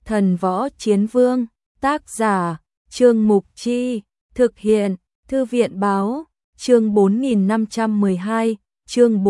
Thần Võ Chiến Vương, tác giả, Trương Mục Chi, thực hiện, Thư viện Báo, chương 4512, chương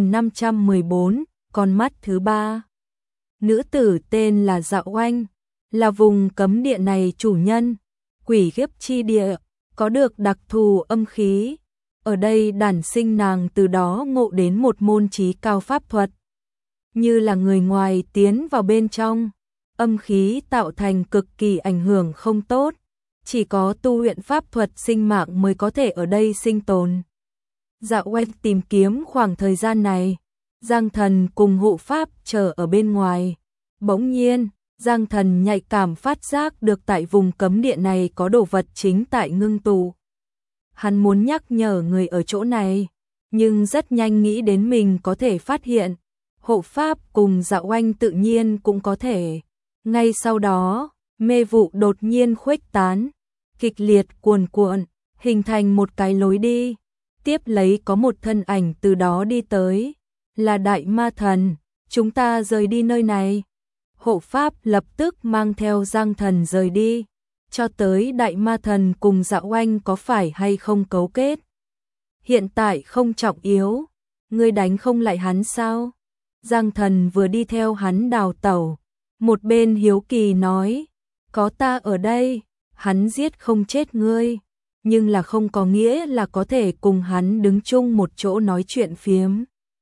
4514, con mắt thứ ba. Nữ tử tên là Dạo Oanh, là vùng cấm địa này chủ nhân, quỷ khiếp chi địa, có được đặc thù âm khí. Ở đây đản sinh nàng từ đó ngộ đến một môn trí cao pháp thuật. Như là người ngoài tiến vào bên trong, âm khí tạo thành cực kỳ ảnh hưởng không tốt. Chỉ có tu luyện pháp thuật sinh mạng mới có thể ở đây sinh tồn. Dạo Oanh tìm kiếm khoảng thời gian này, Giang Thần cùng hộ pháp chờ ở bên ngoài. Bỗng nhiên, Giang Thần nhạy cảm phát giác được tại vùng cấm địa này có đồ vật chính tại ngưng tụ. Hắn muốn nhắc nhở người ở chỗ này, nhưng rất nhanh nghĩ đến mình có thể phát hiện. Hộ pháp cùng Dạo Oanh tự nhiên cũng có thể. Ngay sau đó, mê vụ đột nhiên khuếch tán, kịch liệt cuồn cuộn, hình thành một cái lối đi. Tiếp lấy có một thân ảnh từ đó đi tới, là Đại Ma Thần. Chúng ta rời đi nơi này. Hộ pháp lập tức mang theo Giang Thần rời đi. Cho tới Đại Ma Thần cùng Dạo Oanh có phải hay không cấu kết, hiện tại không trọng yếu. Ngươi đánh không lại hắn sao? Giang Thần vừa đi theo hắn đào tẩu, một bên hiếu kỳ nói, có ta ở đây, hắn giết không chết ngươi, nhưng là không có nghĩa là có thể cùng hắn đứng chung một chỗ nói chuyện phiếm.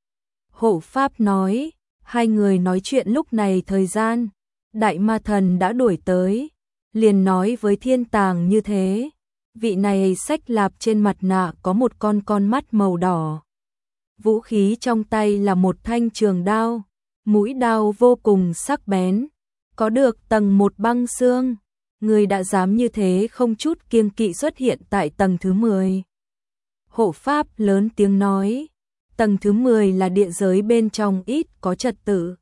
Hộ pháp nói, hai người nói chuyện lúc này thời gian, Đại Ma Thần đã đuổi tới, liền nói với Thiên Tàng như thế. Vị này xách lạp trên mặt nạ có một con mắt màu đỏ. Vũ khí trong tay là một thanh trường đao, mũi đao vô cùng sắc bén, có được tầng 1 băng xương. Người đã dám như thế không chút kiêng kỵ xuất hiện tại tầng thứ 10. Hộ pháp lớn tiếng nói, tầng thứ 10 là địa giới bên trong ít có trật tự.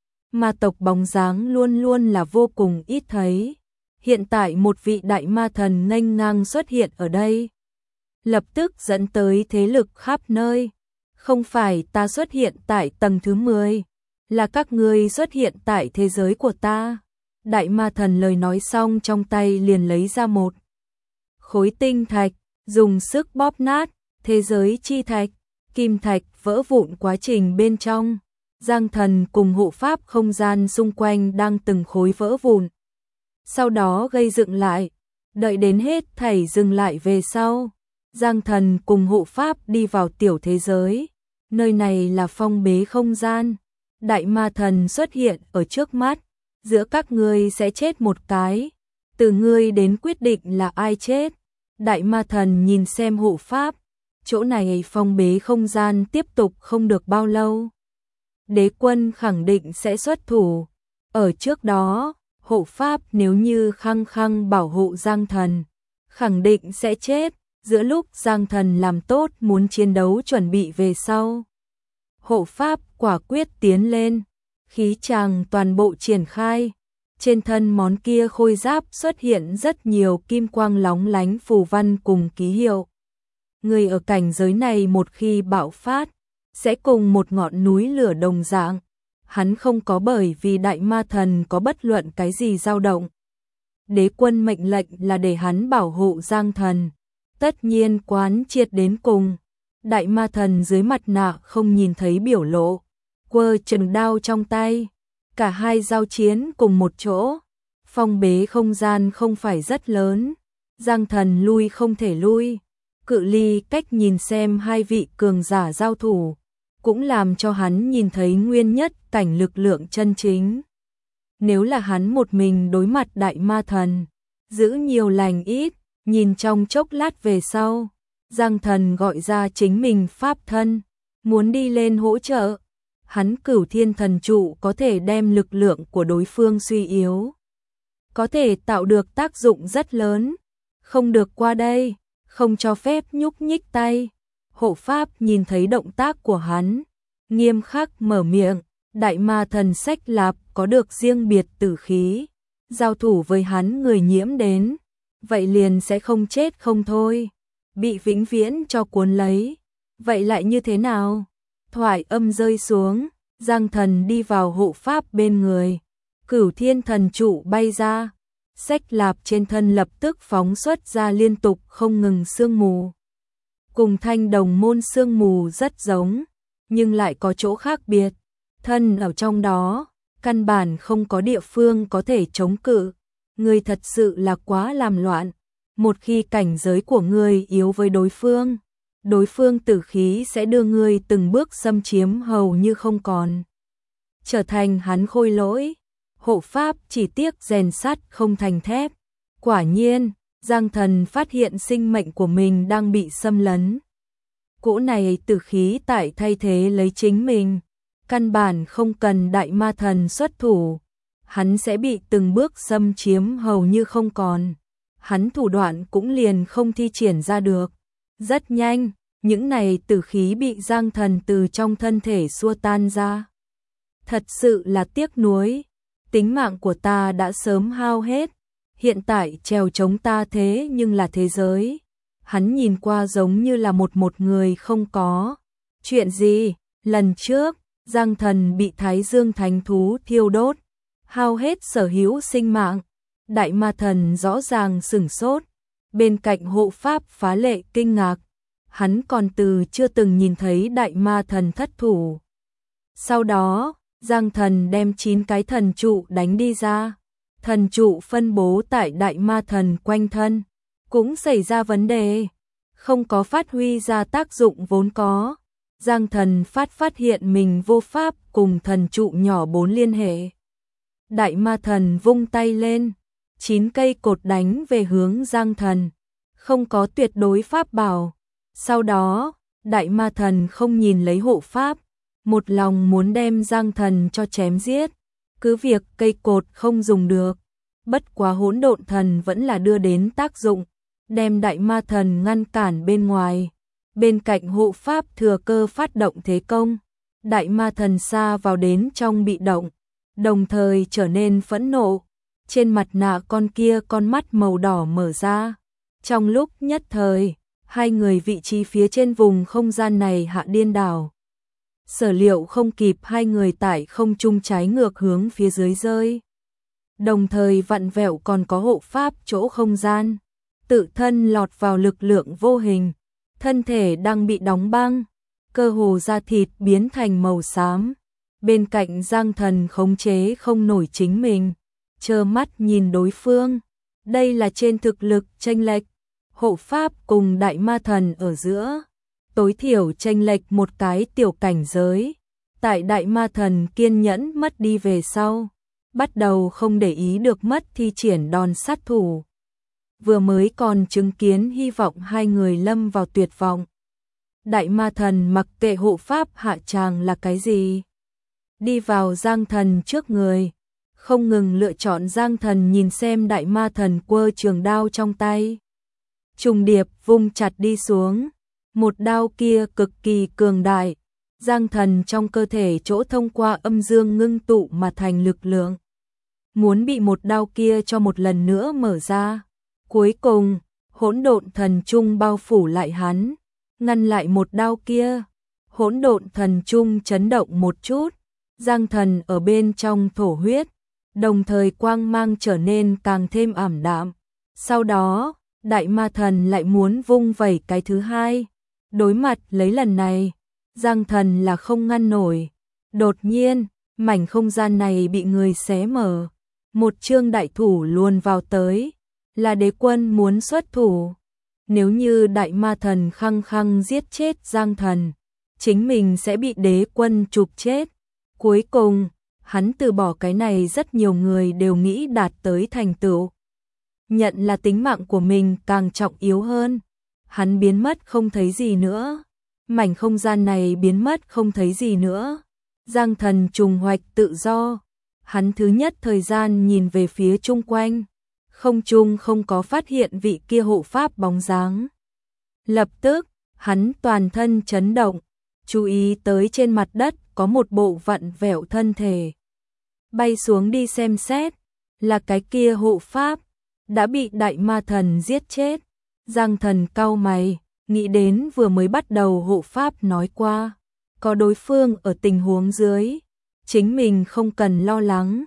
Ma tộc bóng dáng luôn luôn là vô cùng ít thấy. Hiện tại một vị Đại Ma Thần nghênh ngang xuất hiện ở đây, lập tức dẫn tới thế lực khắp nơi. Không phải ta xuất hiện tại tầng thứ 10, là các ngươi xuất hiện tại thế giới của ta. Đại Ma Thần lời nói xong trong tay liền lấy ra một khối tinh thạch, dùng sức bóp nát, thế giới chi thạch, kim thạch vỡ vụn quá trình bên trong. Giang Thần cùng hộ pháp không gian xung quanh đang từng khối vỡ vụn. Sau đó gây dựng lại, đợi đến hết thảy dừng lại về sau. Giang Thần cùng hộ pháp đi vào tiểu thế giới. Nơi này là phong bế không gian. Đại Ma Thần xuất hiện ở trước mắt. Giữa các ngươi sẽ chết một cái. Từ ngươi đến quyết định là ai chết. Đại Ma Thần nhìn xem hộ pháp. Chỗ này phong bế không gian tiếp tục không được bao lâu. Đế quân khẳng định sẽ xuất thủ. Ở trước đó, hộ pháp nếu như khăng khăng bảo hộ Giang Thần, khẳng định sẽ chết. Giữa lúc Giang Thần làm tốt muốn chiến đấu chuẩn bị về sau, hộ pháp quả quyết tiến lên, khí tràng toàn bộ triển khai. Trên thân món kia khôi giáp xuất hiện rất nhiều kim quang lóng lánh phù văn cùng ký hiệu. Người ở cảnh giới này một khi bạo phát, sẽ cùng một ngọn núi lửa đồng dạng. Hắn không có bởi vì Đại Ma Thần có bất luận cái gì dao động. Đế quân mệnh lệnh là để hắn bảo hộ Giang Thần. Tất nhiên quán triệt đến cùng. Đại Ma Thần dưới mặt nạ không nhìn thấy biểu lộ, quơ trường đao trong tay. Cả hai giao chiến cùng một chỗ. Phong bế không gian không phải rất lớn. Giang Thần lui không thể lui. Cự ly cách nhìn xem hai vị cường giả giao thủ, cũng làm cho hắn nhìn thấy nguyên nhất cảnh lực lượng chân chính. Nếu là hắn một mình đối mặt Đại Ma Thần, giữ nhiều lành ít, nhìn trong chốc lát về sau, Giang Thần gọi ra chính mình pháp thân, muốn đi lên hỗ trợ. Hắn Cửu Thiên Thần Trụ có thể đem lực lượng của đối phương suy yếu, có thể tạo được tác dụng rất lớn. Không được qua đây, không cho phép nhúc nhích tay. Hộ pháp nhìn thấy động tác của hắn, nghiêm khắc mở miệng. Đại Ma Thần xách lạp có được riêng biệt tử khí, giao thủ với hắn người nhiễm đến, vậy liền sẽ không chết không thôi, bị vĩnh viễn cho cuốn lấy. Vậy lại như thế nào? Thoại âm rơi xuống, Giang Thần đi vào hộ pháp bên người, Cửu Thiên Thần Trụ bay ra, xích lạp trên thân lập tức phóng xuất ra liên tục không ngừng sương mù. Cùng Thanh Đồng môn sương mù rất giống, nhưng lại có chỗ khác biệt. Thân ở trong đó, căn bản không có địa phương có thể chống cự. Ngươi thật sự là quá làm loạn. Một khi cảnh giới của ngươi yếu với đối phương tử khí sẽ đưa ngươi từng bước xâm chiếm hầu như không còn. Trở thành hắn khôi lỗi, hộ pháp chỉ tiếc rèn sắt không thành thép. Quả nhiên, Giang Thần phát hiện sinh mệnh của mình đang bị xâm lấn. Cỗ này tử khí tại thay thế lấy chính mình, căn bản không cần đại ma thần xuất thủ, hắn sẽ bị từng bước xâm chiếm hầu như không còn. Hắn thủ đoạn cũng liền không thi triển ra được. Rất nhanh, những này tử khí bị Giang Thần từ trong thân thể xua tan ra. Thật sự là tiếc nuối, tính mạng của ta đã sớm hao hết, hiện tại trèo chống ta thế nhưng là thế giới. Hắn nhìn qua giống như là một người không có. Chuyện gì? Lần trước, Giang Thần bị Thái Dương Thánh Thú thiêu đốt, hao hết sở hữu sinh mạng. Đại ma thần rõ ràng sửng sốt, bên cạnh hộ pháp phá lệ kinh ngạc. Hắn còn chưa từng nhìn thấy đại ma thần thất thủ. Sau đó, Giang Thần đem 9 cái thần trụ đánh đi ra. Thần trụ phân bố tại đại ma thần quanh thân, cũng xảy ra vấn đề, không có phát huy ra tác dụng vốn có. Giang Thần phát hiện mình vô pháp cùng thần trụ nhỏ 4 liên hệ. Đại ma thần vung tay lên, 9 cây cột đánh về hướng Giang Thần, không có tuyệt đối pháp bảo. Sau đó, đại ma thần không nhìn lấy hộ pháp, một lòng muốn đem Giang Thần cho chém giết. Cứ việc cây cột không dùng được, bất quá hỗn độn thần vẫn là đưa đến tác dụng, đem đại ma thần ngăn cản bên ngoài. Bên cạnh hộ pháp thừa cơ phát động thế công, đại ma thần xa vào đến trong bị động, đồng thời trở nên phẫn nộ. Trên mặt nạ con kia con mắt màu đỏ mở ra. Trong lúc nhất thời, hai người vị trí phía trên vùng không gian này hạ điên đảo. Sở liệu không kịp, hai người tại không trung trái ngược hướng phía dưới rơi. Đồng thời vặn vẹo còn có hộ pháp chỗ không gian, tự thân lọt vào lực lượng vô hình, thân thể đang bị đóng băng, cơ hồ da thịt biến thành màu xám. Bên cạnh Giang Thần khống chế không nổi chính mình, trơ mắt nhìn đối phương. Đây là trên thực lực chênh lệch, hộ pháp cùng đại ma thần ở giữa, tối thiểu chênh lệch một cái tiểu cảnh giới. Tại đại ma thần kiên nhẫn mất đi về sau, bắt đầu không để ý được mất thi triển đòn sát thủ. Vừa mới còn chứng kiến hy vọng hai người lâm vào tuyệt vọng. Đại ma thần mặc kệ hộ pháp hạ tràng là cái gì, đi vào Giang Thần trước người, không ngừng lựa chọn. Giang Thần nhìn xem đại ma thần quơ trường đao trong tay, trùng điệp vung chặt đi xuống. Một đao kia cực kỳ cường đại, Giang Thần trong cơ thể chỗ thông qua âm dương ngưng tụ mà thành lực lượng, muốn bị một đao kia cho một lần nữa mở ra. Cuối cùng, hỗn độn thần trung bao phủ lại hắn, ngăn lại một đao kia. Hỗn độn thần trung chấn động một chút, Giang Thần ở bên trong thổ huyết, đồng thời quang mang trở nên càng thêm ảm đạm. Sau đó, đại ma thần lại muốn vung vẩy cái thứ hai. Đối mặt lấy lần này, Giang Thần là không ngăn nổi. Đột nhiên, mảnh không gian này bị người xé mở, một chương đại thủ luồn vào tới, là đế quân muốn xuất thủ. Nếu như đại ma thần khăng khăng giết chết Giang Thần, chính mình sẽ bị đế quân chụp chết. Cuối cùng, hắn từ bỏ cái này rất nhiều người đều nghĩ đạt tới thành tựu. Nhận là tính mạng của mình càng trọng yếu hơn. Hắn biến mất không thấy gì nữa. Mảnh không gian này biến mất không thấy gì nữa. Giang Thần trùng hoạch tự do. Hắn thứ nhất thời gian nhìn về phía chung quanh, không trung không có phát hiện vị kia hộ pháp bóng dáng. Lập tức, hắn toàn thân chấn động, chú ý tới trên mặt đất có một bộ vặn vẹo thân thể. Bay xuống đi xem xét, là cái kia hộ pháp, đã bị đại ma thần giết chết. Giang Thần cau mày, nghĩ đến vừa mới bắt đầu hộ pháp nói qua, có đối phương ở tình huống dưới, chính mình không cần lo lắng.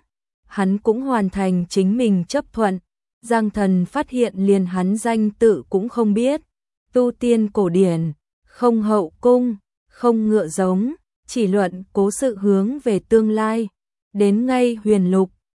hắn cũng hoàn thành chính mình chấp thuận. Giang Thần phát hiện liền hắn danh tự cũng không biết, tu tiên cổ điển, không hậu cung, không ngựa giống, chỉ luận cố sự hướng về tương lai. Đến ngay huyền lục,